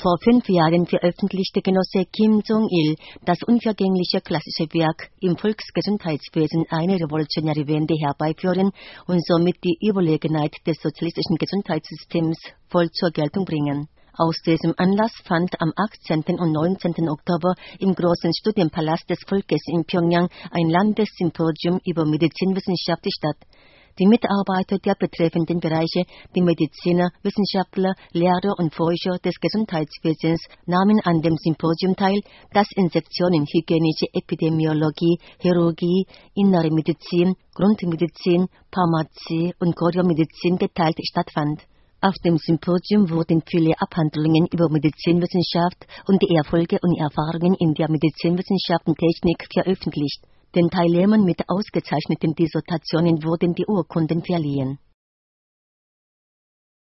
Vor 5 Jahren veröffentlichte Genosse Kim Jong-il das unvergängliche klassische Werk Im Volksgesundheitswesen eine revolutionäre Wende herbeiführen und somit die Überlegenheit des sozialistischen Gesundheitssystems voll zur Geltung bringen. Aus diesem Anlass fand am 18. und 19. Oktober im großen Studienpalast des Volkes in Pjöngjang ein Landessymposium über Medizinwissenschaft statt. Die Mitarbeiter der betreffenden Bereiche, die Mediziner, Wissenschaftler, Lehrer und Forscher des Gesundheitswesens nahmen an dem Symposium teil, das in Sektionen hygienische Epidemiologie, Chirurgie, Innere Medizin, Grundmedizin, Pharmazie und Choreomedizin geteilt stattfand. Auf dem Symposium wurden viele Abhandlungen über Medizinwissenschaft und die Erfolge und Erfahrungen in der Medizinwissenschaft und Technik veröffentlicht. Den Teilnehmern mit ausgezeichneten Dissertationen wurden die Urkunden verliehen.